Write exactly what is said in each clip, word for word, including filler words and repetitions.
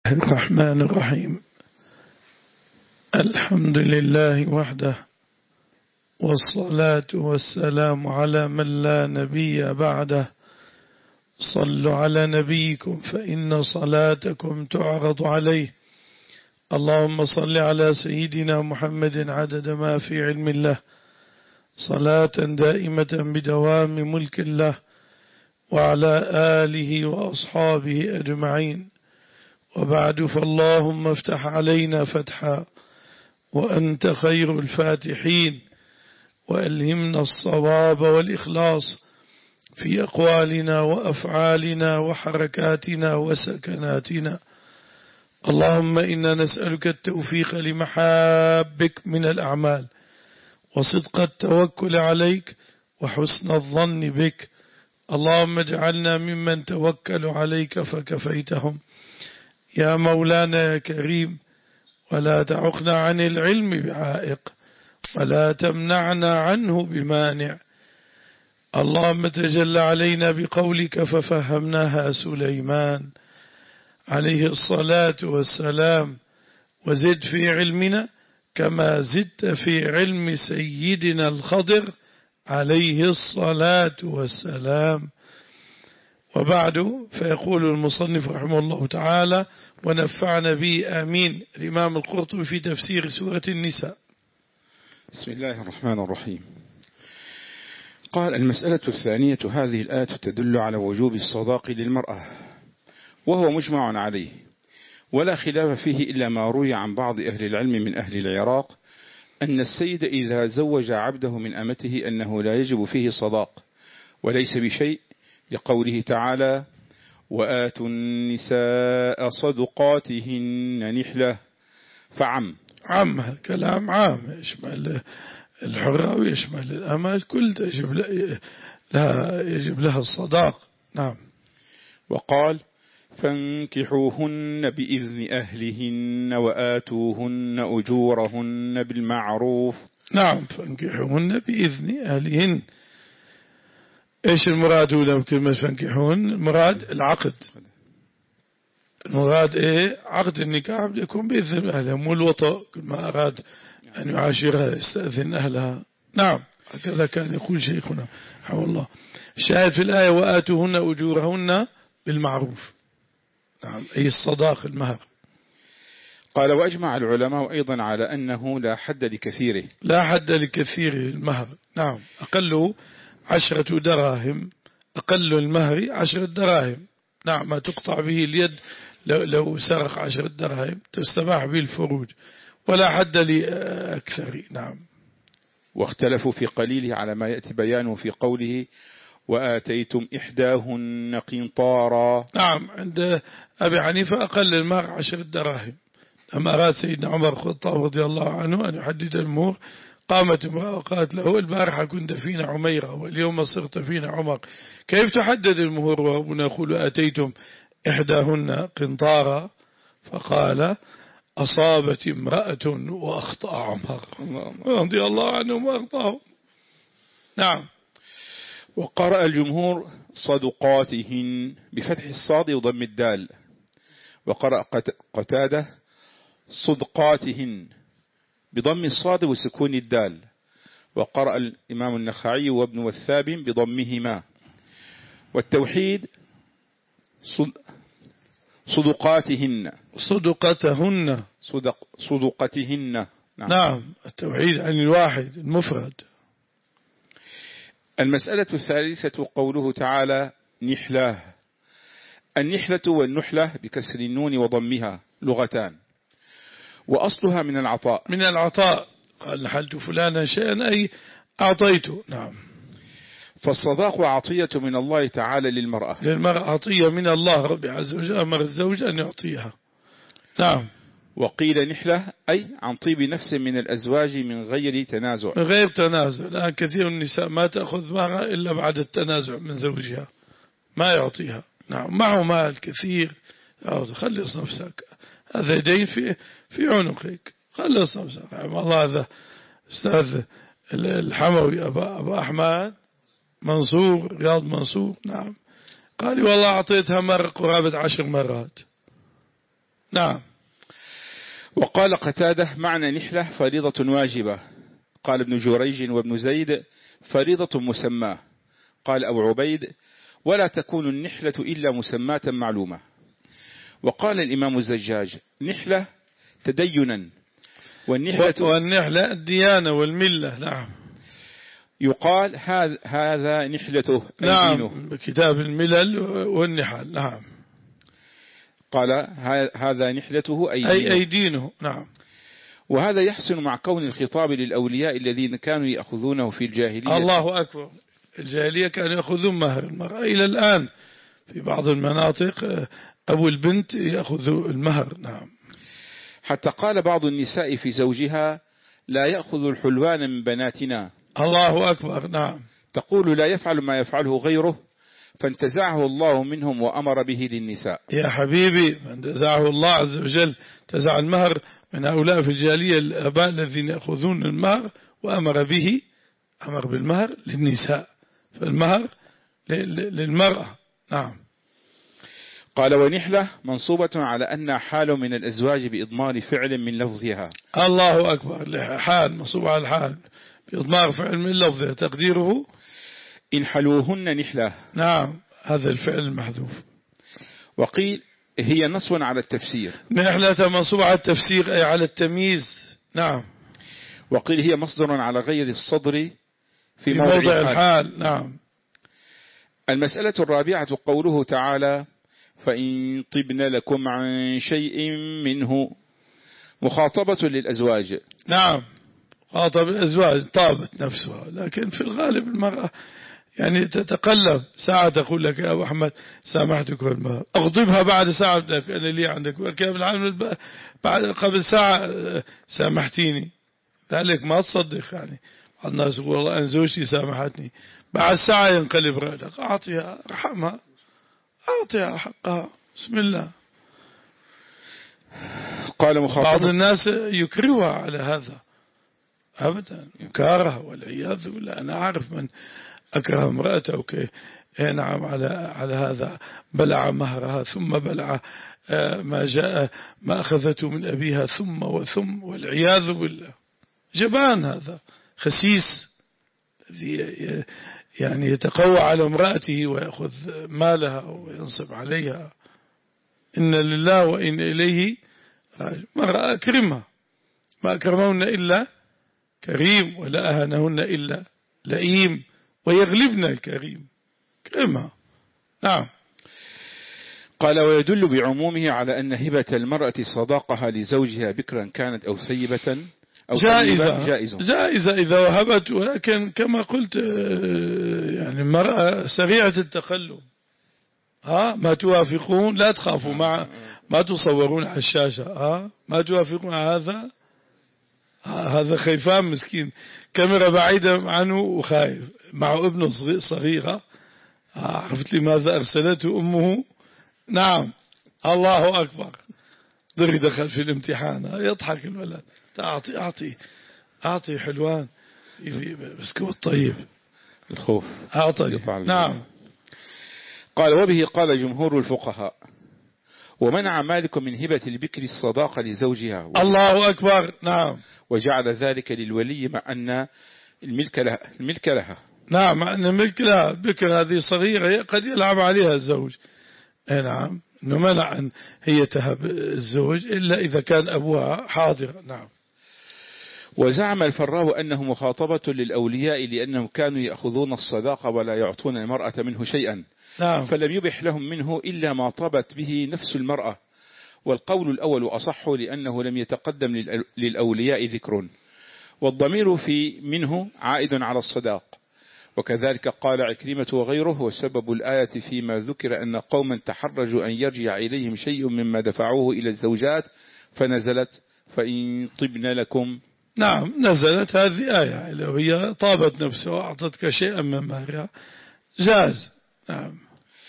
الرحمن الرحيم. الحمد لله وحده، والصلاة والسلام على من لا نبي بعده. صلوا على نبيكم فإن صلاتكم تعرض عليه. اللهم صل على سيدنا محمد عدد ما في علم الله، صلاة دائمة بدوام ملك الله، وعلى آله وأصحابه أجمعين. وبعد، فاللهم افتح علينا فتحا وأنت خير الفاتحين، وألهمنا الصواب والإخلاص في أقوالنا وأفعالنا وحركاتنا وسكناتنا. اللهم إنا نسألك التوفيق لمحابك من الأعمال، وصدق التوكل عليك، وحسن الظن بك. اللهم اجعلنا ممن توكلوا عليك فكفيتهم يا مولانا يا كريم، ولا تعقنا عن العلم بعائق، ولا تمنعنا عنه بمانع. اللهم تجل علينا بقولك ففهمناها سليمان عليه الصلاة والسلام، وزد في علمنا كما زدت في علم سيدنا الخضر عليه الصلاة والسلام. وبعد، فيقول المصنف رحمه الله تعالى ونفعنا به آمين، الإمام القرطبي في تفسير سورة النساء. بسم الله الرحمن الرحيم. قال: المسألة الثانية، هذه الآية تدل على وجوب الصداق للمرأة، وهو مجمع عليه ولا خلاف فيه إلا ما روي عن بعض أهل العلم من أهل العراق أن السيد إذا زوج عبده من أمته أنه لا يجب فيه صداق وليس بشيء، لقوله تعالى: وآتوا النساء صدقاتهن نحلة. فعم عم كلام عام يشمل الحرة ويشمل الأمة، كل تجب لها يجب لها الصداق. نعم. وقال: فانكحوهن بإذن أهلهن وآتوهن أجورهن بالمعروف. نعم، فانكحوهن بإذن أهلهن. إيش المراد هنا بكلمة فانكحوهن؟ المراد العقد، المراد إيه؟ عقد النكاح بده يكون بإذن أهلها، مو الوطأ. كل ما أراد أن يعاشرها يستأذن أهلها. نعم، هكذا كان يقول شيخنا حول الله. الشاهد في الآية: وآتوهن أجورهن بالمعروف. نعم، أي الصداق، المهر. قال: وأجمع العلماء أيضا على أنه لا حد لكثيره، لا حد لكثير المهر. نعم، أقله عشرة دراهم، أقل المهر عشرة دراهم. نعم، ما تقطع به اليد لو, لو سرق عشرة دراهم تستباح به الفروج، ولا حد لأكثر. نعم. واختلفوا في قليله على ما يأتي بيانه في قوله: وآتيتم إحداهن قنطارا. نعم، عند أبي حنيفة أقل المهر عشرة دراهم. أما أراد سيدنا عمر الخطاب رضي الله عنه أن يحدد المهر، قامت امرأة وقالت له: البارحة كنت فينا عميرة واليوم صرت فينا عمر، كيف تحدد المهور وربنا يقول آتيتم إحداهن قنطارا؟ فقال: أصابت امرأة وأخطأ عمر رضي الله عنه وأخطأه. نعم. وقرأ الجمهور صدقاتهن بفتح الصاد وضم الدال، وقرأ قتادة صدقاتهن بضم الصاد وسكون الدال، وقرأ الإمام النخعي وابن والثاب بضمهما. والتوحيد صدقاتهن صدقتهن صدق صدقتهن. نعم. نعم، التوحيد عن الواحد المفرد. المسألة الثالثة قوله تعالى: نحلة. النحلة والنحلة بكسر النون وضمها لغتان، وأصلها من العطاء. من العطاء، قال نحلت فلانا شيئا أي أعطيته. نعم. فالصداق عطية من الله تعالى للمرأة، للمرأة عطية من الله رب عز وجل، أمر الزوج أن يعطيها. نعم. وقيل نحلة أي عن طيب نفس من الأزواج من غير تنازع. من غير تنازع. الآن كثير من النساء ما تأخذ مهرها إلا بعد التنازع من زوجها، ما يعطيها. نعم، معه مال كثير، خلص نفسك، هذا دين في في عنقك، خلص نفسك. والله هذا أستاذ الحموي أبا, أبا أحمد منصور، رياض منصور. نعم، قال لي والله أعطيتها مرة قرابة عشر مرات. نعم. وقال قتادة معنى نحلة فريضة واجبة. قال ابن جريج وابن زيد فريضة مسماه. قال أبو عبيد ولا تكون النحلة إلا مسماة معلومة. وقال الإمام الزجاج نحلة تدينا، والنحلة, والنحلة الديانة والملة. نعم. يقال هذا هذا نحلته. نعم، كتاب الملل والنحل. نعم. قال هذا نحلته أي, أي, أي دينه. نعم. وهذا يحسن مع كون الخطاب للأولياء الذين كانوا يأخذونه في الجاهلية. الله أكبر. الجاهلية كانوا يأخذون مهر المرأة إلى الآن في بعض المناطق أبو البنت يأخذ المهر. نعم. حتى قال بعض النساء في زوجها لا يأخذ الحلوان من بناتنا. الله أكبر. نعم. تقول لا يفعل ما يفعله غيره فانتزعه الله منهم وأمر به للنساء. يا حبيبي، فانتزعه الله عز وجل، تزع المهر من هؤلاء في الجاهلية الآباء الذين يأخذون المهر، وأمر به، أمر بالمهر للنساء، فالمهر للمرأة. نعم. قال ونحلة منصوبة على أنها حال من الأزواج بإضمار فعل من لفظها. الله أكبر. حال منصوبة على الحال بإضمار فعل من لفظها، تقديره إن حلوهن نحلة. نعم، هذا الفعل المحذوف. وقيل هي نصب على التفسير. نحلة منصوبة على التفسير أي على التمييز. نعم. وقيل هي مصدر على غير الصدر في, في موضع, موضع الحال. الحال. نعم. المسألة الرابعة قوله تعالى فإن طبن لكم عن شيء منه، مخاطبة للأزواج. نعم، خاطب الأزواج، طابت نفسها، لكن في الغالب المرأة يعني تتقلب، ساعة تقول لك يا أبو أحمد سامحتك المهر، أغضبها بعد ساعة لك أنا لي عندك، بعد قبل ساعة سامحتيني، ذلك ما تصدق. يعني بعض الناس يقول والله أن زوجتي سامحتني، بعد ساعة ينقلب رأيك، أعطيها، رحمها، أعطيها حقها، بسم الله. قال مخاطب بعض الناس يكرهها على هذا أبدا، يكاره والعياذ بالله. أنا أعرف من أكره امرأته كي نعم على على هذا، بلع مهرها ثم بلع ما جاء ما أخذته من أبيها ثم وثم، والعياذ بالله. جبان هذا، خسيس، الذي يعني يتقوى على امرأته ويأخذ مالها وينصب عليها. إن لله وإن إليه. مرأة أكرمها، ما أكرمهن إلا كريم، ولا أهانهن إلا لئيم، ويغلبن الكريم، كرمها. نعم. قال ويدل بعمومه على أن هبة المرأة صداقها لزوجها بكرا كانت أو سيبة أو جائزة. جائزة جائزة إذا وهبت، ولكن كما قلت يعني المرأة سريعة التقلب، ها ما توافقون لا تخافوا، مع ما تصورون على الشاشة، ها ما توافقون على هذا، هذا خيفان مسكين، كاميرا بعيدة عنه وخايف، مع ابنه صغيرة، عرفت لماذا أرسلته أمه. نعم. الله أكبر. ضري دخل في الامتحان، يضحك الولد، أعطي أعطي أعطي حلوان بسكوت طيب، الخوف أعطي. نعم. قال وبه قال جمهور الفقهاء، ومنع مالك من هبة البكر الصداقة لزوجها. الله أكبر. نعم. وجعل ذلك للولي مع أن الملك لها, الملك لها. نعم، مع أن الملك لها. بكر هذه صغيرة قد يلعب عليها الزوج. نعم، أنه منع أن هي تهب الزوج إلا إذا كان أبوها حاضر. نعم. وزعم الفراء أنه مخاطبة للأولياء لأنهم كانوا يأخذون الصداقة ولا يعطون المرأة منه شيئا. نعم. فلم يبح لهم منه إلا ما طبت به نفس المرأة. والقول الأول أصح لأنه لم يتقدم للأولياء ذكر، والضمير في منه عائد على الصداق. وكذلك قال عكرمة وغيره، وسبب الآية فيما ذكر أن قوما تحرجوا أن يرجع إليهم شيء مما دفعوه إلى الزوجات فنزلت فإن طبن لكم. نعم، نزلت هذه آية لو هي طابت نفسها وأعطتك شيئا من مهرها جاز. نعم.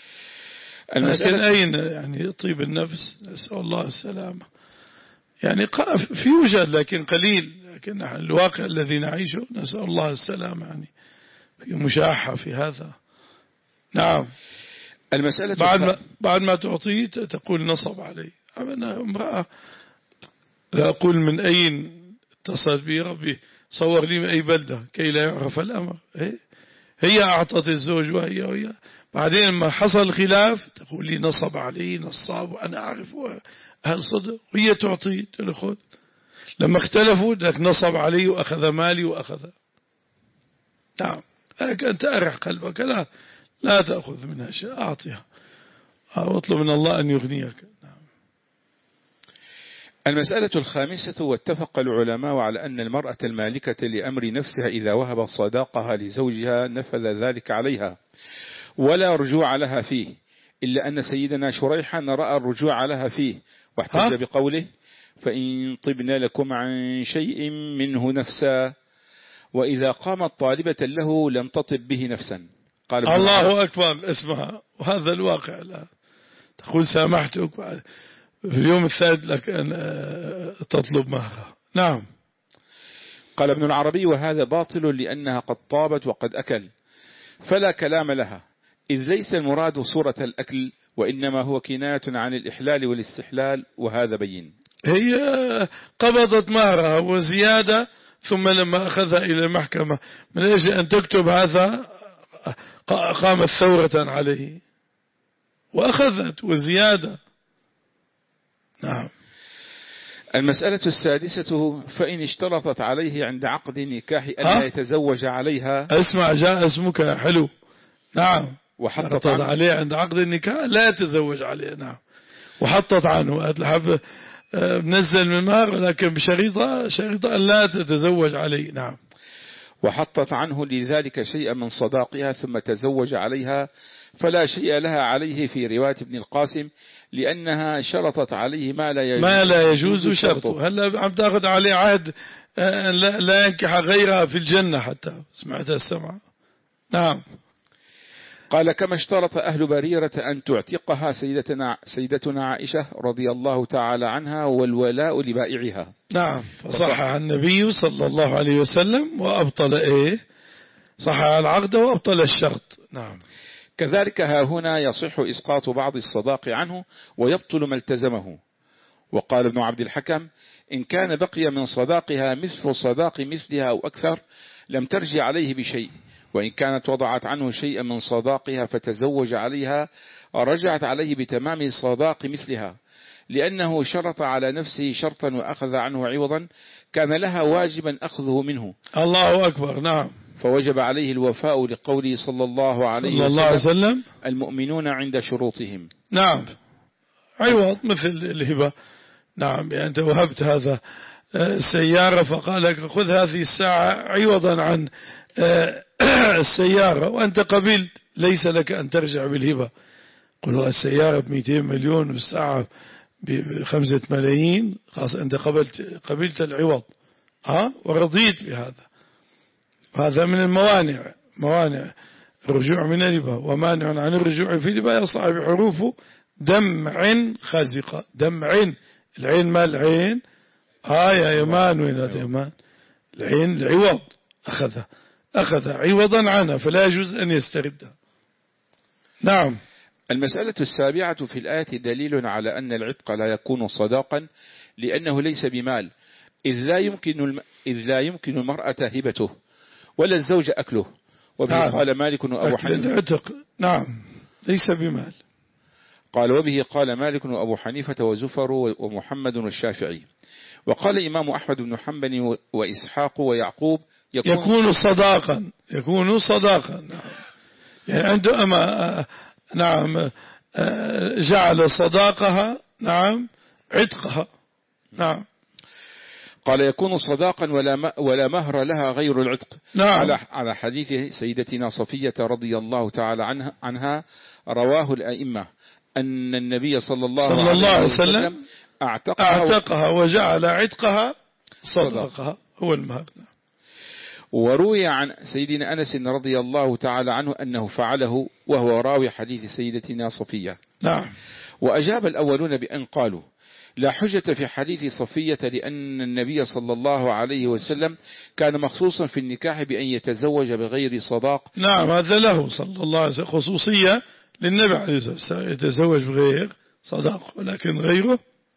لكن أين يعني طيب النفس؟ نسأل الله السلامة. يعني في يوجد لكن قليل، لكن نحن الواقع الذي نعيشه نسأل الله السلامة، يعني في مشاحة في هذا. نعم. المسألة بعد ما بعد ما تعطيه تقول نصب علي، أنا امرأة لا أقول من أين اتصلت بي ربي صور لي من أي بلدة كي لا يعرف الأمر. هي أعطت الزوج وهي وهي بعدين لما حصل الخلاف تقول لي نصب علي نصاب وأنا أعرف أهل صدق وهي تعطي تأخذ. لما اختلفوا لك نصب علي وأخذ مالي وأخذ. نعم لكن أنت أرح قلبك لا لا تأخذ منها شيء أعطيها واطلب من الله أن يغنيك. نعم. المسألة الخامسة واتفق العلماء على أن المرأة المالكة لأمر نفسها إذا وهب صداقها لزوجها نفذ ذلك عليها ولا رجوع لها فيه، إلا أن سيدنا شريحا رأى الرجوع لها فيه واحتج بقوله فإن طبن لكم عن شيء منه نفسا وإذا قامت طالبة له لم تطب به نفسا. قال الله أكبر اسمها وهذا الواقع. لا تقول سامحتك في اليوم الثالث لك أن تطلب مهرها. نعم. قال ابن العربي وهذا باطل لأنها قد طابت وقد أكل فلا كلام لها، إذ ليس المراد صورة الأكل وإنما هو كناية عن الإحلال والاستحلال وهذا بين. هي قبضت مهرها وزيادة ثم لما أخذها إلى المحكمة من أجل أن تكتب هذا قامت ثورة عليه وأخذت وزيادة. نعم. المسألة السادسة فإن اشترطت عليه عند عقد النكاح ألا يتزوج عليها. اسمع جاء اسمك حلو. نعم. وحطت عنه عليه عند عقد النكاح لا يتزوج عليه. نعم. وحطت عنه الحب نزل من مهر لكن بشريطة شريطة أن لا تتزوج عليه. نعم. وحطت عنه لذلك شيئا من صداقها ثم تزوج عليها فلا شيء لها عليه في رواية ابن القاسم لأنها شرطت عليه ما لا يجوز, ما لا يجوز شرطه. هلا عم تاخذ عليه عهد لا ينكح غيرها في الجنة حتى. سمعت السمع. نعم. قال كما اشترط أهل بريرة أن تعتقها سيدتنا, سيدتنا عائشة رضي الله تعالى عنها والولاء لبائعها. نعم. فصح النبي صلى الله عليه وسلم وأبطل إيه صح العقد وأبطل الشرط. نعم. كذلك ها هنا يصح إسقاط بعض الصداق عنه ويبطل ما التزمه. وقال ابن عبد الحكم إن كان بقي من صداقها مثل صداق مثلها أو أكثر لم ترجع عليه بشيء، وإن كانت وضعت عنه شيئا من صداقها فتزوج عليها رجعت عليه بتمام صداق مثلها، لأنه شرط على نفسه شرطا وأخذ عنه عوضا كان لها واجبا أخذه منه. الله أكبر. نعم. فوجب عليه الوفاء لقوله صلى الله عليه صلى الله عليه وسلم المؤمنون عند شروطهم. نعم. عوض مثل الهبة. نعم. يعني أنت وهبت هذا السيارة فقال لك خذ هذه الساعة عوضا عن السيارة وأنت قبلت ليس لك أن ترجع بالهبة. قلوا السيارة بمئتين مليون والساعة بخمسة ملايين خلاص أنت قبلت قبلت العوض ها ورضيت بهذا. هذا من الموانع موانع الرجوع من الربا. ومانع عن الرجوع في الربا يا صاحب حروفه دمع خازقة. دمع العين ما العين آه يا يمان وين هذا يمان العين العوض أخذها أخذ عوضا عنها فلا يجوز أن يستردها. نعم. المسألة السابعة في الآية دليل على أن العتق لا يكون صداقا لأنه ليس بمال، إذ لا يمكن الم... إذ لا يمكن المرأة هبته ولا الزوج أكله. وبه نعم. قال مالك وأبو حنيفة. العتق نعم ليس بمال. قال وبه قال مالك وأبو حنيفة وزفر ومحمد والشافعي. وقال الإمام أحمد بن حنبل وإسحاق ويعقوب يكون, يكون صداقا يكون صداقا. نعم. يعني عنده أما نعم جعل صداقها نعم عتقها. نعم. قال يكون صداقا ولا ولا مهر لها غير العتق. نعم. على على حديث سيدتنا صفية رضي الله تعالى عنها عنها رواه الأئمة أن النبي صلى الله, صلى الله عليه وسلم أعتقها, أعتقها وجعل عتقها صداقها هو المهر. وروي عن سيدنا أنس رضي الله تعالى عنه أنه فعله وهو راوي حديث سيدتنا صفية. نعم. وأجاب الأولون بأن قالوا لا حجة في حديث صفية لأن النبي صلى الله عليه وسلم كان مخصوصا في النكاح بأن يتزوج بغير صداق. نعم هذا له صلى الله عليه وسلم خصوصية للنبي عليه الصلاة والسلام يتزوج بغير صداق، ولكن غيره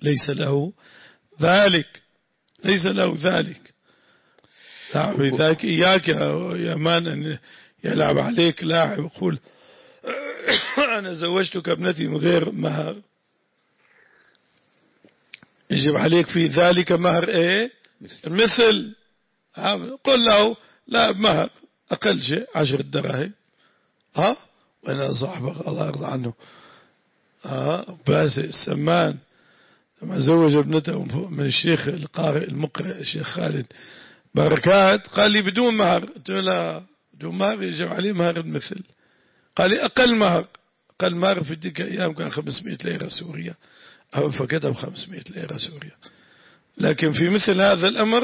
ليس له ذلك، ليس له ذلك. نعم، لذلك إياك يا مان أن يلعب عليك لاعب يقول أنا زوجتك ابنتي من غير مهر، يجب عليك في ذلك مهر إيه؟ مثل قل له لا مهر أقل شيء عشر دراهم. ها وأنا صاحبك الله يرضى عنه ها باسي السمان لما زوج ابنته من الشيخ القارئ المقرئ الشيخ خالد بركات قال لي بدون مهر، قلت له لا بدون مهر يجب عليه مهر المثل. قال لي أقل مهر، أقل مهر في تلك الأيام كان خمسمائة ليرة سورية أو فكتب خمسمائة ليرة سورية. لكن في مثل هذا الأمر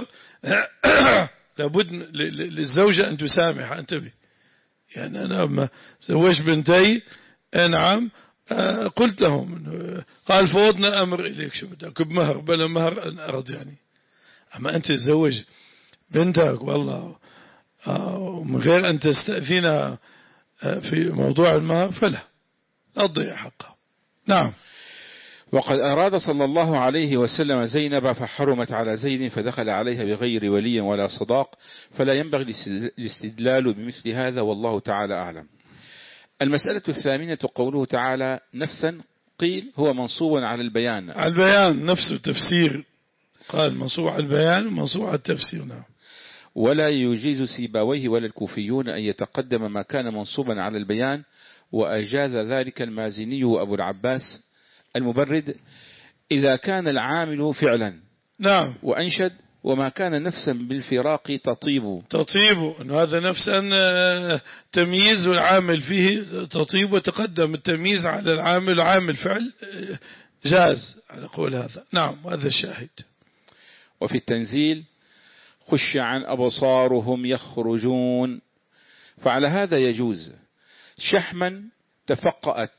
لابد للزوجة أن تسامح. انتبه يعني أنا لما زوجت بنتي نعم قلت لهم قال فوضنا الأمر إليك شو بدك بمهر بلا مهر أن أرض يعني. أما أنت تزوج بنتك والله من غير أن تستأذنها في موضوع المهر فلا لا تضيع حقها. نعم. وقد أراد صلى الله عليه وسلم زينب فحرمت على زيد فدخل عليها بغير ولي ولا صداق، فلا ينبغي الاستدلال بمثل هذا والله تعالى أعلم. المسألة الثامنة قوله تعالى نفسا، قيل هو منصوب على البيان، على البيان نفسه تفسير، قال منصوب على البيان ومنصوب على التفسير. نعم. ولا يجيز سيباويه ولا الكوفيون أن يتقدم ما كان منصوبا على البيان، وأجاز ذلك المازني وأبو العباس المبرد إذا كان العامل فعلا. نعم. وأنشد وما كان نفسا بالفراق تطيب، تطيب أنه هذا نفسا تمييز والعامل فيه تطيب، وتقدم التمييز على العامل وعامل فعل جاز على قول هذا. نعم وهذا الشاهد. وفي التنزيل خش عن أبصارهم يخرجون، فعلى هذا يجوز شحما تفقأت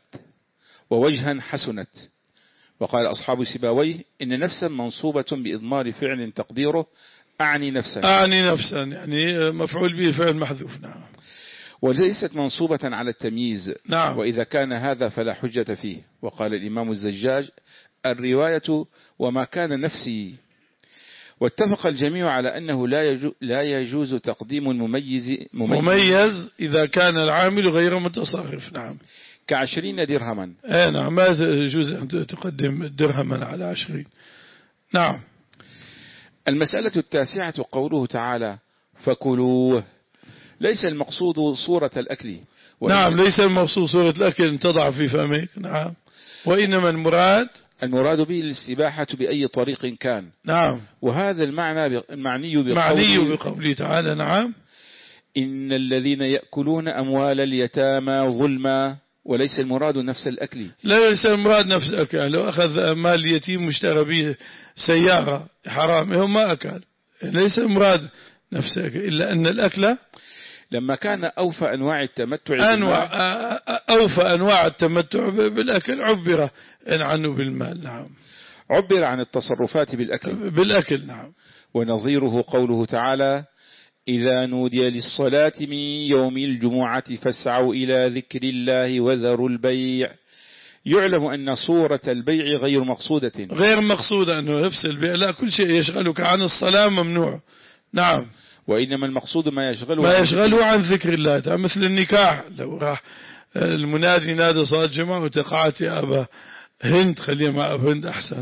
ووجها حسنت. وقال أصحاب سباويه إن نفسا منصوبة بإضمار فعل تقديره أعني نفسا، أعني نفسا يعني مفعول به فعل محذوف. نعم. وليست منصوبة على التمييز. نعم. وإذا كان هذا فلا حجة فيه. وقال الإمام الزجاج الرواية وما كان نفسي. واتفق الجميع على أنه لا يجوز, لا يجوز تقديم مميز, مميز مميز إذا كان العامل غير متصرف. نعم. كعشرين درهما. ايه نعم ما يجوز أن تقدم درهما على عشرين. نعم. المسألة التاسعة قوله تعالى فكلوه، ليس المقصود صورة الأكل. نعم ليس المقصود صورة الأكل أن تضع في فمك. نعم. وإنما المراد المراد به الاستباحة بأي طريق كان. نعم. وهذا المعنى المعني بقوله, معني بقوله تعالى نعم إن الذين يأكلون أموال اليتامى ظلما، وليس المراد نفس الأكل. لا ليس المراد نفس الأكل. لو أخذ مال اليتيم واشترى به سيارة حرام هو ما أكل، ليس المراد نفس الأكل، إلا أن الأكل لما كان أوفى أنواع التمتع أنواع أوفى أنواع التمتع بالأكل عبر عنه بالمال. نعم. عبر عن التصرفات بالأكل بالأكل. نعم. ونظيره قوله تعالى إذا نودي للصلاة من يوم الجمعة فاسعوا إلى ذكر الله وذروا البيع. يعلم أن صورة البيع غير مقصودة غير مقصودة أنه نفس البيع، لا كل شيء يشغلك عن الصلاة ممنوع. نعم. وإنما المقصود ما يشغله ما يشغله عن ذكر الله تعالى، مثل النكاح لو راح المنادي نادى صلاة جمعة وتقعت يا أبا هند، خليها مع أبا هند أحسن،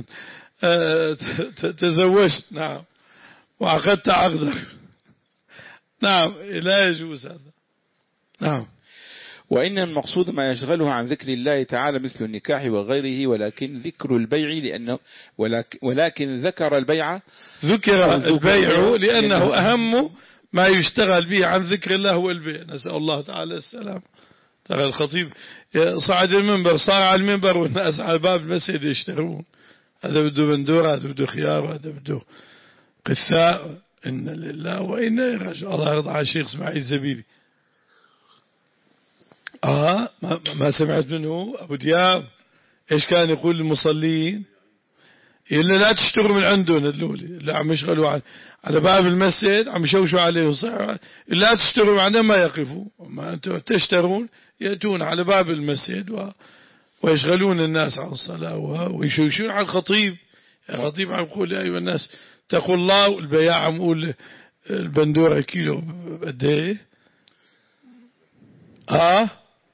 تزوجت نعم وعقدت عقدك. نعم لا يجوز هذا. نعم. وإن المقصود ما يشغله عن ذكر الله تعالى مثل النكاح وغيره، ولكن ذكر البيع لأنه ولكن, ولكن ذكر البيع ذكر البيع لأنه أهم ما يشتغل به عن ذكر الله هو البيع. نسأل الله تعالى السلام. ترى الخطيب صعد المنبر صار على المنبر والناس على باب المسجد يشترون، هذا بده بندورة، هذا بده خيار، هذا بده قثاء. إن لله وإنا إليه راجعون. الله يرضى على الشيخ اسماعيل الزبيبي. آه ما, ما سمعت منه أبو دياب إيش كان يقول للمصلين؟ إلا لا تشتروا من عندهم هذول اللي عم يشغلوا على, على باب المسجد عم يشوشوا عليه وصحوا، إلا تشتروا من عندهم ما يقفوا، ما أنتم تشترون يأتون على باب المسجد و... ويشغلون الناس عن الصلاة ويشوشون على الخطيب يا خطيب عم يقول يا أيها الناس اتقوا الله، والبياع عم يقول البندورة كيلو قد ايه؟ اه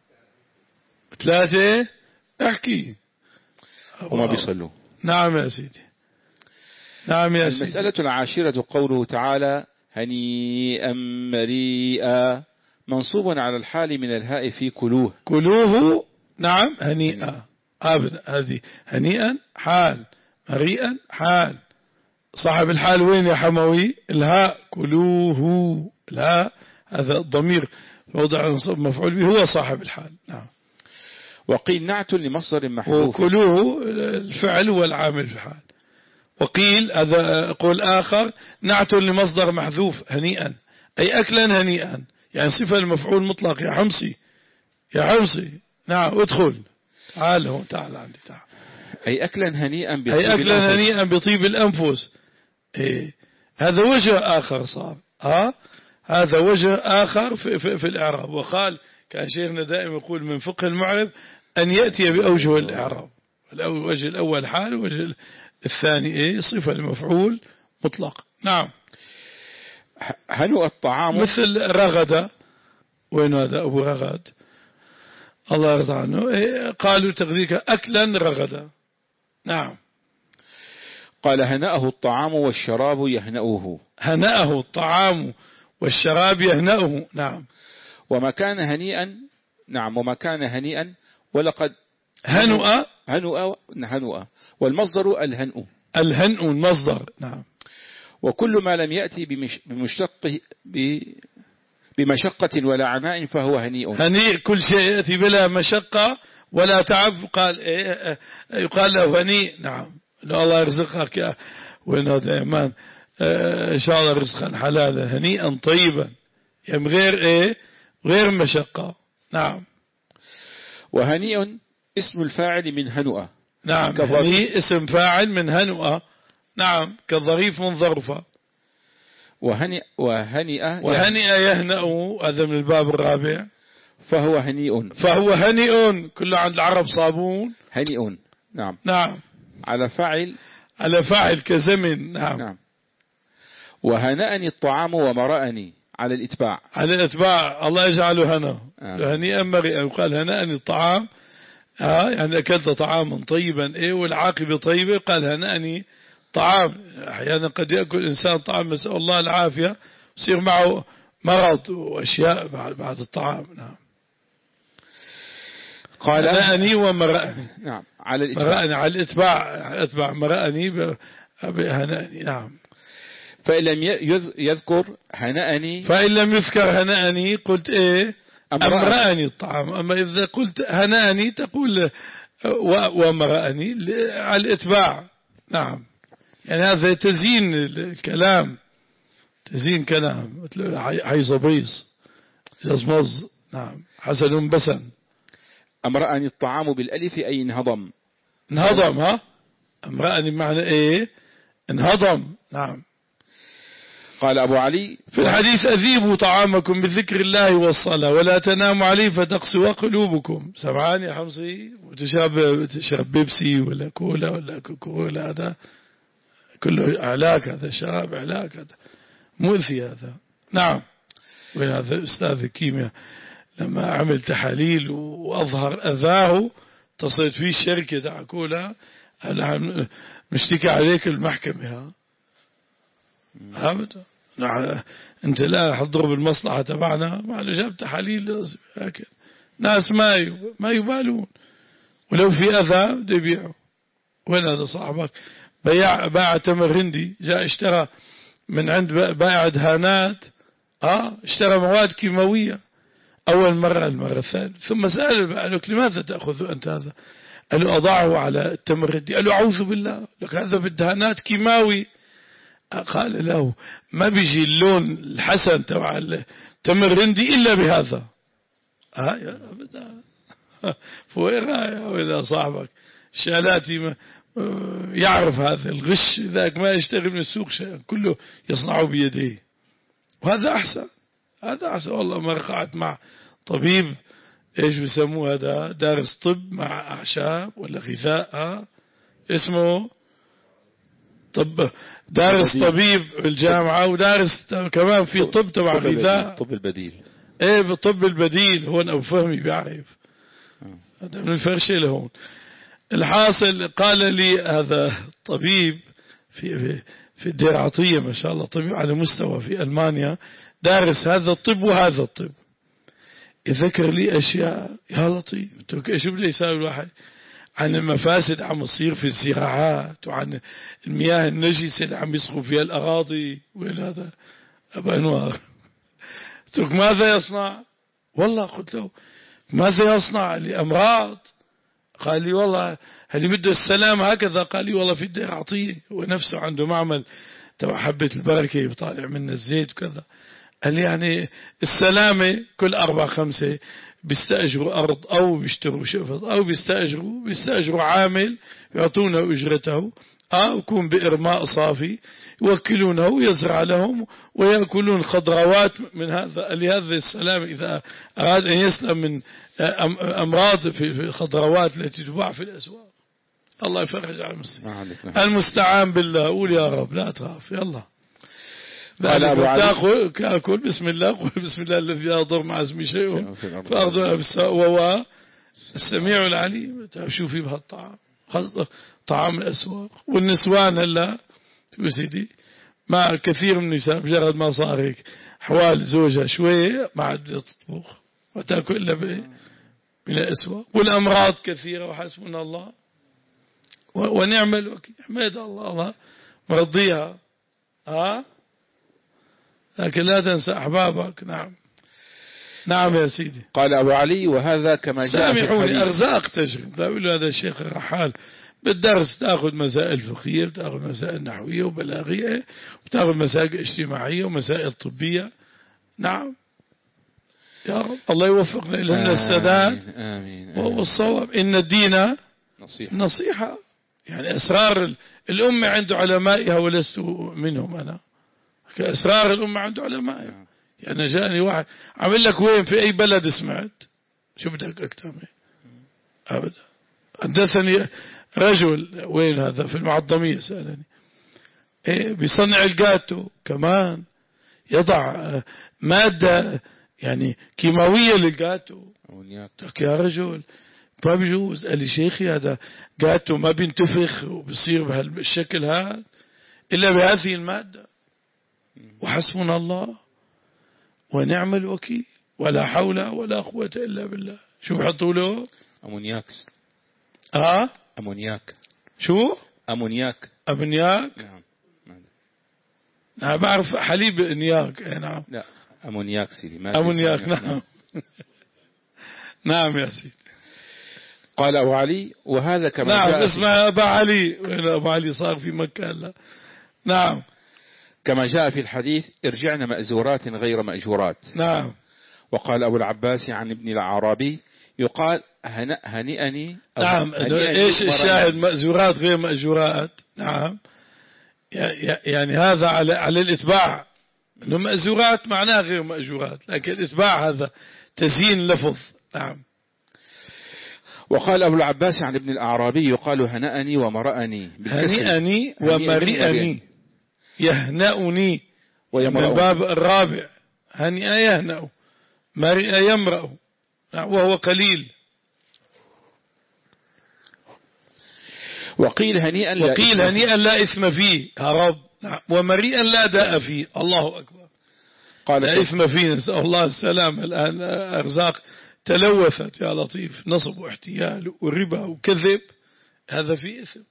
ثلاثة. احكي. وما بيصلوا. نعم يا سيدي، نعم يا سيدي. المسألة العاشرة قوله تعالى هنيئا مريئا، منصوب على الحال من الهاء في كلوه. كلوه نعم هنيئا أبدا، هذه هنيئا حال، مريئا حال. صاحب الحال وين يا حموي؟ الهاء. كلوه الهاء هذا الضمير وضع مفعول به هو صاحب الحال. نعم. وقيل نعت لمصدر محذوف. وكلوه الفعل والعامل في الحال. وقيل هذا قول آخر نعت لمصدر محذوف هنيئا، أي أكلا هنيئا، يعني صفة المفعول مطلق. يا حمصي يا حمصي نعم ادخل، تعال هون، تعال عندي، تعال. أي أكلا هنيئا بطيب أي أكلا الأنفس. هنيئا بطيب الأنفس. إيه. هذا وجه آخر صار. ها هذا وجه آخر في, في, في الإعراب. وقال كان شيخنا دائما يقول من فقه المعرب أن يأتي بأوجه الإعراب. الوجه الأول حال، والوجه الثاني إيه؟ صفة المفعول مطلق. نعم. هنوء الطعام مثل رغد. وين هذا أبو رغد؟ الله يرضى عنه. إيه؟ قالوا تغذيك أكلا رغدا. نعم. قال هنأه الطعام والشراب يهنأه. هنأه الطعام والشراب يهنأه. نعم. وما كان هنيئا. نعم. وما كان هنيئا ولقد هنؤ. هنؤ هنؤ والمصدر الهنؤ. الهنؤ المصدر. نعم. وكل ما لم يأتي بمش بمشتق بمشقة ولا عناء فهو هنيء. هنيء كل شيء يأتي بلا مشقة ولا تعب قال إيه يقال له هنيء. نعم. الله يرزقك يا وين هذا إيمان إن شاء الله رزقا حلالا هنيئا طيبا، يعني غير إيه غير مشقة. نعم. وهنيء اسم الفاعل من هنؤة. نعم. هنيء اسم فاعل من هنؤة. نعم. كالظريف من ظرفة. وهنئ وهنئ وهنئ يهنأ، هذا من الباب الرابع. فهو هنيء. فهو هنيء كله عند العرب صابون. هنيء. نعم. نعم. على فاعل. على فاعل كزمن. نعم. نعم. وهنأني الطعام ومرأني على الإتباع. على الإتباع. الله يجعله هنا. آه. هنيئا مريئا. يقال هنأني الطعام آه يعني أكلت طعاما طيبا إيه والعاقبة طيبة. قال هنأني طعام. أحيانا قد يأكل إنسان طعام نسأل الله العافية يصير معه مرض وأشياء بعد بعد الطعام. نعم. قال هنأني ومرأني. نعم. على الإتباع. مرأني على الإتباع. أتبع مرأني بهنأني. نعم. فإن لم يذكر هنأني. فإن لم يذكر هنأني قلت إيه أمرأني الطعام. أما إذا قلت هنأني تقول ومرأني على الإتباع. نعم. يعني هذا تزيين الكلام، تزيين كلام مثل حيصبيص جزمز. نعم. حسن بسن. أمرأني الطعام بالألف أي انهضم. انهضم. ها أمرأني معنى إيه انهضم. نعم. قال أبو علي في الحديث أذيبوا طعامكم بذكر الله والصلاة ولا تناموا عليه فتقسوا قلوبكم. سمعان يا حمصي؟ وتشرب تشرب بيبسي ولا كولا ولا كوكولا، هذا كله إعلاك، هذا شراب إعلاك، هذا مؤذي هذا. نعم. وين هذا أستاذ الكيمياء لما عمل تحاليل وأظهر أذاه اتصلت فيه الشركة دع كولا أنا مشتكي عليك المحكمة. ها ها أنت لا حضروا بالمصلحة تبعنا معنا جاب تحاليل لكن ناس ما ما يبالون ولو في أذى بده يبيعوا. وين هذا صاحبك بيع باع تمر هندي جاء اشترى من عند بائع دهانات اه اشترى مواد كيماوية أول مرة المرة الثانية ثم سأل قال لك لماذا تأخذ أنت هذا؟ قال له أضعه على التمر الهندي. قال له أعوذ بالله لك هذا بالدهانات كيماوي. قال له ما بيجي اللون الحسن تبع التمر الهندي إلا بهذا. ها يا أبدا فويرا يا ويلا صاحبك شالاتي يعرف هذا الغش ذاك ما يشتغل من السوق شيء كله يصنعه بيديه. وهذا أحسن، هذا أحسن والله. ما رقعت مع طبيب إيش بيسموه هذا دارس طب مع أعشاب ولا غذاء اسمه طب دارس طبيب بالجامعة ودارس كمان في طب تبع غذاء، طب البديل. ايه بالطب البديل هون أبو فهمي بيعرف هذا من الفرشة لهون. الحاصل قال لي هذا طبيب في في في الدير عطية ما شاء الله، طبيب على مستوى في ألمانيا، دارس هذا الطب وهذا الطب، يذكر لي أشياء يا لطيف. شو بده يساوي الواحد عن المفاسد عم تصير في الزراعات، وعن المياه النجسة اللي عم يسقوا فيها الأراضي. وين هذا أبا أنوار؟ قلت ماذا يصنع؟ والله قلت له ماذا يصنع لأمراض؟ قال لي والله هل بده السلام هكذا. قال لي والله في الدير عطية ونفسه عنده معمل تبع حبة البركة يطالع منه الزيت وكذا. قال لي يعني السلامة كل أربع خمسة بيستأجروا أرض أو بيشتروا شفط أو بيستأجروا بيستأجروا عامل يعطونه أجرته، أو يكون بإرماء صافي يوكلونه ويزرع لهم ويأكلون خضروات من هذا. لهذا السلام إذا أراد أن يسلم من أمراض في الخضروات التي تباع في الأسواق، الله يفرج على المسلمين. المستعان بالله. قول يا رب لا تخاف. يلا تأكل كأكل بسم الله، قل بسم الله الذي لا يضر مع اسمه شيء فأرضنا في السماء وهو السميع العليم. شوفي بهالطعام خاصة طعام الأسواق. والنسوان هلا شو سيدي مع كثير من النساء مجرد ما صار هيك حوال زوجها شوية ما عاد تطبخ وتأكل إلا من الأسواق. والأمراض كثيرة وحسبنا الله ونعم الوكيل. حمد الله الله مرضيها ها، لكن لا تنسى أحبابك. نعم نعم يا سيدي. قال أبو علي وهذا كما جاء في الحديث. أرزاق تجرب. لا يقول هذا الشيخ الرحال بالدرس تأخذ مسائل فقهية، بتأخذ مسائل نحوية وبلاغية، وبتأخذ مسائل اجتماعية ومسائل طبية. نعم يا رب الله يوفقنا لهم السداد والصواب. إن الدين نصيحة, نصيحة. يعني أسرار الأمة عند علمائها ولست منهم أنا. كأسرار الأمة عند علمائها. يعني جاءني واحد عمل لك وين في أي بلد سمعت شو بدك أكتر أبدا. حدثني رجل وين هذا في المعظمية سألني إيه بيصنع الجاتو كمان، يضع مادة يعني كيماوية للجاتو. يا رجل ما بيجوز. قال لي شيخي هذا جاتو ما بينتفخ وبيصير بهالشكل هذا إلا بهذه المادة. وحسبنا الله ونعم الوكيل ولا حول ولا قوة إلا بالله. شو بحطوا له؟ أمونياك. آه أمونياك. شو؟ أمونياك. أمونياك. نعم. أنا بعرف حليب نياك. نعم. لا أمونياك سيدي. ما أمونياك. نعم. نعم يا سيدي. قال أبو علي وهذا كما نعم جاء اسمه أبو علي. وين أبو علي صار في مكة لا. نعم كما جاء في الحديث ارجعن مأزورات غير مأجورات. نعم. وقال أبو العباس عن ابن العرابي يقال هنئني. نعم إيش الشاهد مأزورات غير مأجورات. نعم يعني هذا على على الإتباع. إنه مأزورات معناه غير مأجورات، لكن الإتباع هذا تزيين لفظ. نعم. وقال أبو العباس عن ابن الأعرابي يقال هنأني ومرأني. هنئني ومرئني. يهنأني من الباب الرابع. هنئ يهنأ، مرئ يمرأ، وهو قليل. وقيل هنيئا لا وقيل هنيئا لا إثم فيه يا رب. ومريئا لا داء فيه. الله أكبر. قال لا إثم فيه نسأل الله السلام. الآن أرزاق تلوثت يا لطيف، نصب واحتيال وربا وكذب، هذا فيه إثم.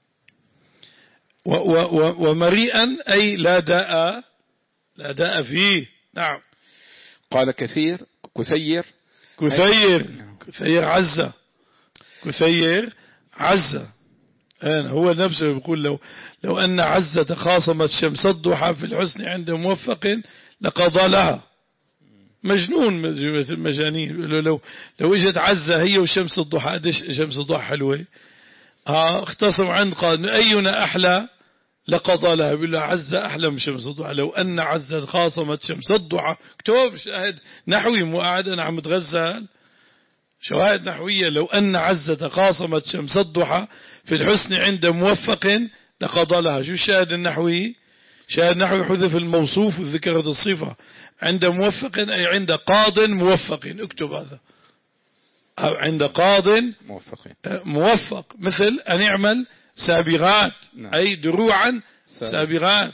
ومريئا أي لا داء لا داء فيه. نعم. قال كثير كثير كثير كثير عزة كثير عزة. هو نفسه يقول لو لو أن عزة تخاصمت شمس الضحى في الحسن عند موفق لقضى لها. مجنون مثل المجانين. لو لو اجت عزة هي وشمس الضحى، قديش شمس الضحى حلوة، اه اختصم عند قال أينا أحلى لقضى لها. بيقول له عزة أحلى من شمس الضحى. لو أن عزة خاصمت شمس الضحى. اكتب شاهد نحوي مو قاعد أنا عم اتغزل شواهد نحوية. لو أن عزة خاصمت شمس الضحى في الحسن عند موفق لقضى لها. شو الشاهد النحوي؟ شاهد نحوي حذف الموصوف وذكرت الصفة عند موفق أي عند قاض موفق. اكتب هذا، أو عند قاض موفق موفق، مثل أن يعمل سابغات نعم. أي دروعا سابغ. سابغات.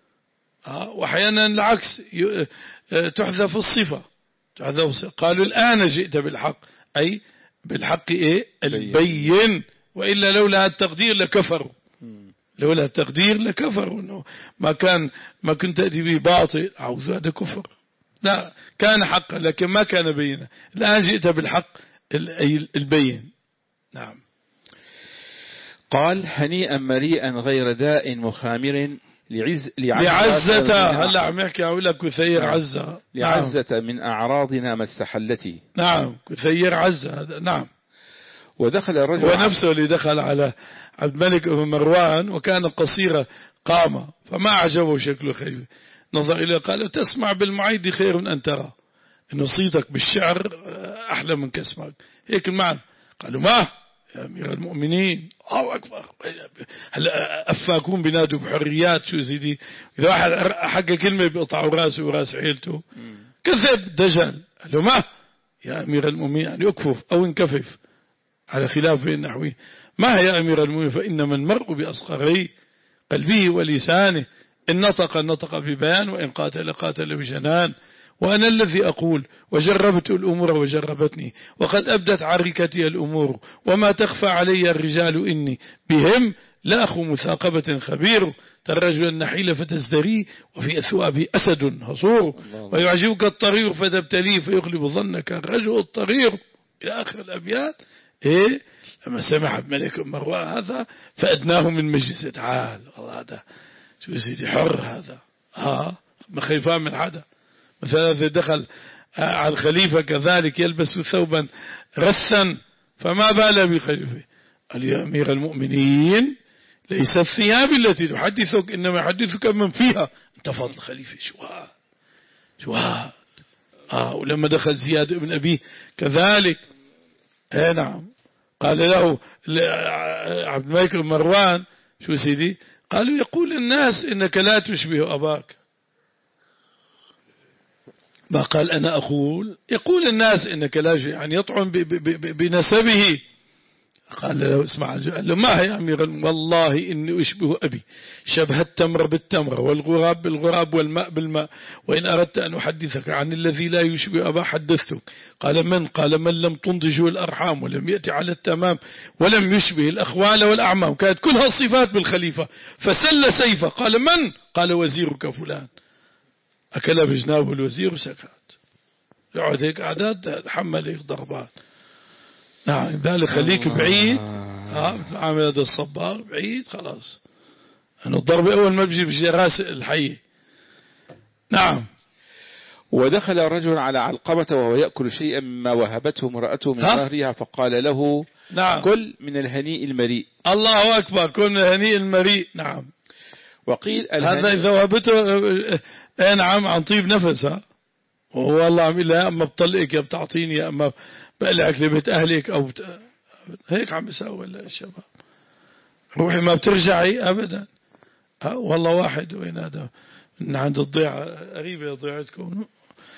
وأحيانا العكس تحذف الصفة، تحذف الصفة. قالوا الآن جئت بالحق أي بالحق إيه البين، وإلا لولا التقدير لكفروا، لولا التقدير لكفروا إنه ما كان ما كنت تأتي به باطل أو زاد كفر. لا، كان حقا لكن ما كان بينا. الآن جئت بالحق البين. نعم. قال هنيئا مريئا غير داء مخامر لعز لعزة. هلا عم يحكي أقول لك كثير عزة. لعزة نعم. من أعراضنا ما استحلتي. نعم كثير عزة هذا. نعم. ودخل الرجل هو نفسه اللي دخل على عبد الملك بن مروان وكان قصيرة قامة فما عجبه شكله خير، نظر إليه قال تسمع بالمعيد خير أن ترى، إنه صيتك بالشعر أحلى من كسمك. هيك المعنى. قالوا ما يا أمير المؤمنين الله أكبر، هلا أفاكون بنادوا بحريات شو زيدي، إذا واحد حق كلمة بيقطعوا راسه وراس عيلته. كذب دجل. قالوا ما يا أمير المؤمنين يعني أكفف أو انكفف، على خلاف في النحوي. ما هي أمير المؤمنين فإنما المرء بأصغري قلبه ولسانه، إن نطق نطق ببيان وإن قاتل قاتل بجنان. وأنا الذي أقول وجربت الأمور وجربتني وقد أبدت عركتي الأمور وما تخفى علي الرجال إني بهم لا أخو مثاقبة خبير. ترجل النحيل فتزدري وفي أثوابه أسد هصور ويعجبك الطريق فتبتليه فيغلب ظنك الرجل الطريق إلى آخر الأبيات. إيه لما سمع الملك مروان هذا فأدناه من مجلس. تعال والله هذا شو سيدي حر هذا ها ما خيفان من حدا. مثلا إذا دخل على الخليفة كذلك يلبس ثوبا رثا فما بال بخليفه. قال يا أمير المؤمنين ليس الثياب التي تحدثك إنما يحدثك من فيها. انتفض الخليفة شو هذا شو هذا. آه ولما دخل زياد بن أبيه كذلك اي نعم قال له عبد الملك بن مروان شو سيدي، قالوا يقول الناس إنك لا تشبه أباك. ما قال أنا أقول، يقول الناس إنك لا يعني يطعن بنسبه. قال له اسمع، قال له ما هي أمير والله إني أشبه أبي شبه التمر بالتمر والغراب بالغراب والماء بالماء، وإن أردت أن أحدثك عن الذي لا يشبه أبا حدثتك. قال من؟ قال من لم تنضجه الأرحام ولم يأتي على التمام ولم يشبه الأخوال والأعمام. كانت كلها الصفات بالخليفة. فسل سيفه. قال من؟ قال وزيرك فلان. أكل بجنابه الوزير وسكت. يقعد هيك أعداد حمل هيك ضربات. نعم ذلك خليك بعيد. ها عامل هذا الصبار بعيد خلاص، أنه الضرب أول ما بيجي بيجي راس الحي. نعم. ودخل رجل على علقمة وهو يأكل شيئا مما وهبته امرأته من ظهرها فقال له نعم كل من الهنيء المريء. الله أكبر، كل من الهنيء المريء. نعم. وقيل هذا إذا وهبته اي نعم عن طيب نفسها، وهو الله عم يقول لها أما بطلقك يا بتعطيني يا أما بقلعك لبيت أهلك أو بت... هيك عم بيساوي الشباب. روحي ما بترجعي أبدا. والله واحد وين هذا من عند الضيعة قريبة ضيعتكم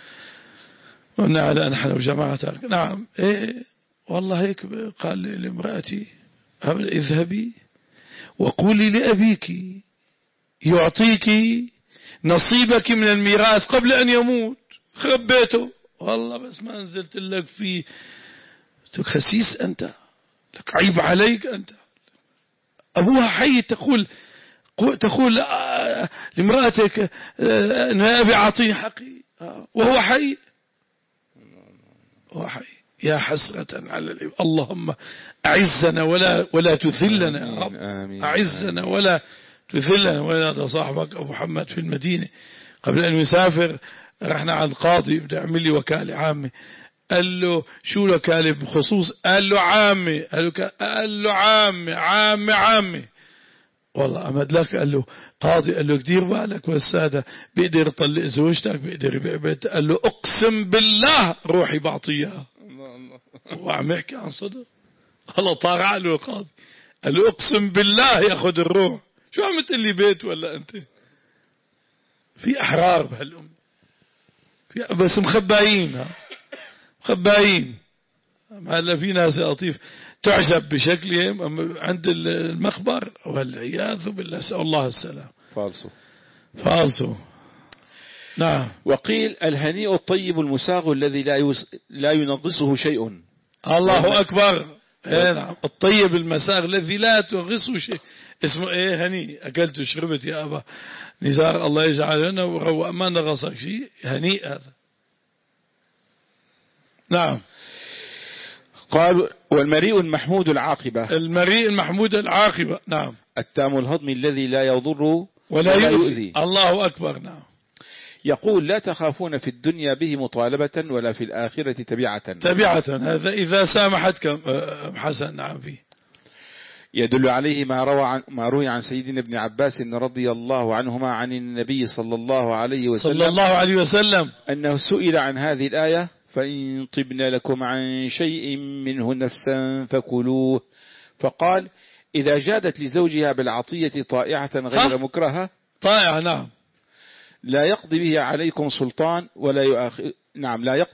ونعلى نحن وجماعتك. نعم إيه والله هيك قال لي لامرأتي اذهبي وقولي لأبيك يعطيك نصيبك من الميراث قبل أن يموت. خبيته والله بس ما نزلت لك فيه. خسيس أنت، لك عيب عليك أنت. أبوها حي تقول تقول لامرأتك أن أبي أعطيني حقي وهو حي. وهو حي. يا حسرة على العباد. اللهم أعزنا ولا ولا تذلنا يا رب. أعزنا ولا تذلنا. ولا صاحبك أبو محمد في المدينة قبل أن يسافر رحنا عند قاضي بدي أعمل لي وكالة عامة. قال له شو وكالة بخصوص؟ قال له عامة. قال له, ك... قال له عامة عامة عامة. والله أمد لك. قال له قاضي. قال له كدير بالك والسادة بيقدر يطلق زوجتك بيقدر يبيع بيت. قال له أقسم بالله روحي بعطيها. وعم يحكي عن صدق. الله طار عقله القاضي. قال له أقسم بالله يأخذ الروح. شو عم تقول لي بيت ولا أنت؟ في أحرار بهالأم، في بس مخبايين، ها مخبايين. هلا في ناس يا لطيف تعجب بشكلهم عند المخبر، والعياذ بالله، نسأل الله السلام. فالصو فالصو. نعم. وقيل الهنيء الطيب المساغ الذي لا يس... لا ينغصه شيء. الله أكبر. ايه نعم، الطيب المساغ الذي لا تنغصه شيء، اسمه ايه؟ هني. اكلت وشربت يا ابا نزار، الله يجعلنا وروق ما نغصك شيء، هنيء هذا. نعم. قال والمريء المحمود العاقبة. المريء المحمود العاقبة. نعم. التام الهضم الذي لا يضر ولا, ولا يؤذي. يؤذي. الله أكبر. نعم. يقول لا تخافون في الدنيا به مطالبة ولا في الآخرة تبعة. تبعة، هذا إذا سامحتك حسن. نعم. فيه يدل عليه ما روى عن ما روي عن سيدنا ابن عباس رضي الله عنهما عن النبي صلى الله عليه وسلم صلى الله عليه وسلم أنه سئل عن هذه الآية: فإن طبن لكم عن شيء منه نفسا فكلوه، فقال: إذا جادت لزوجها بالعطية طائعة غير مكرهة. طائعة. نعم. لا يقضي به عليكم سلطان ولا يؤاخذ نعم لا يقضي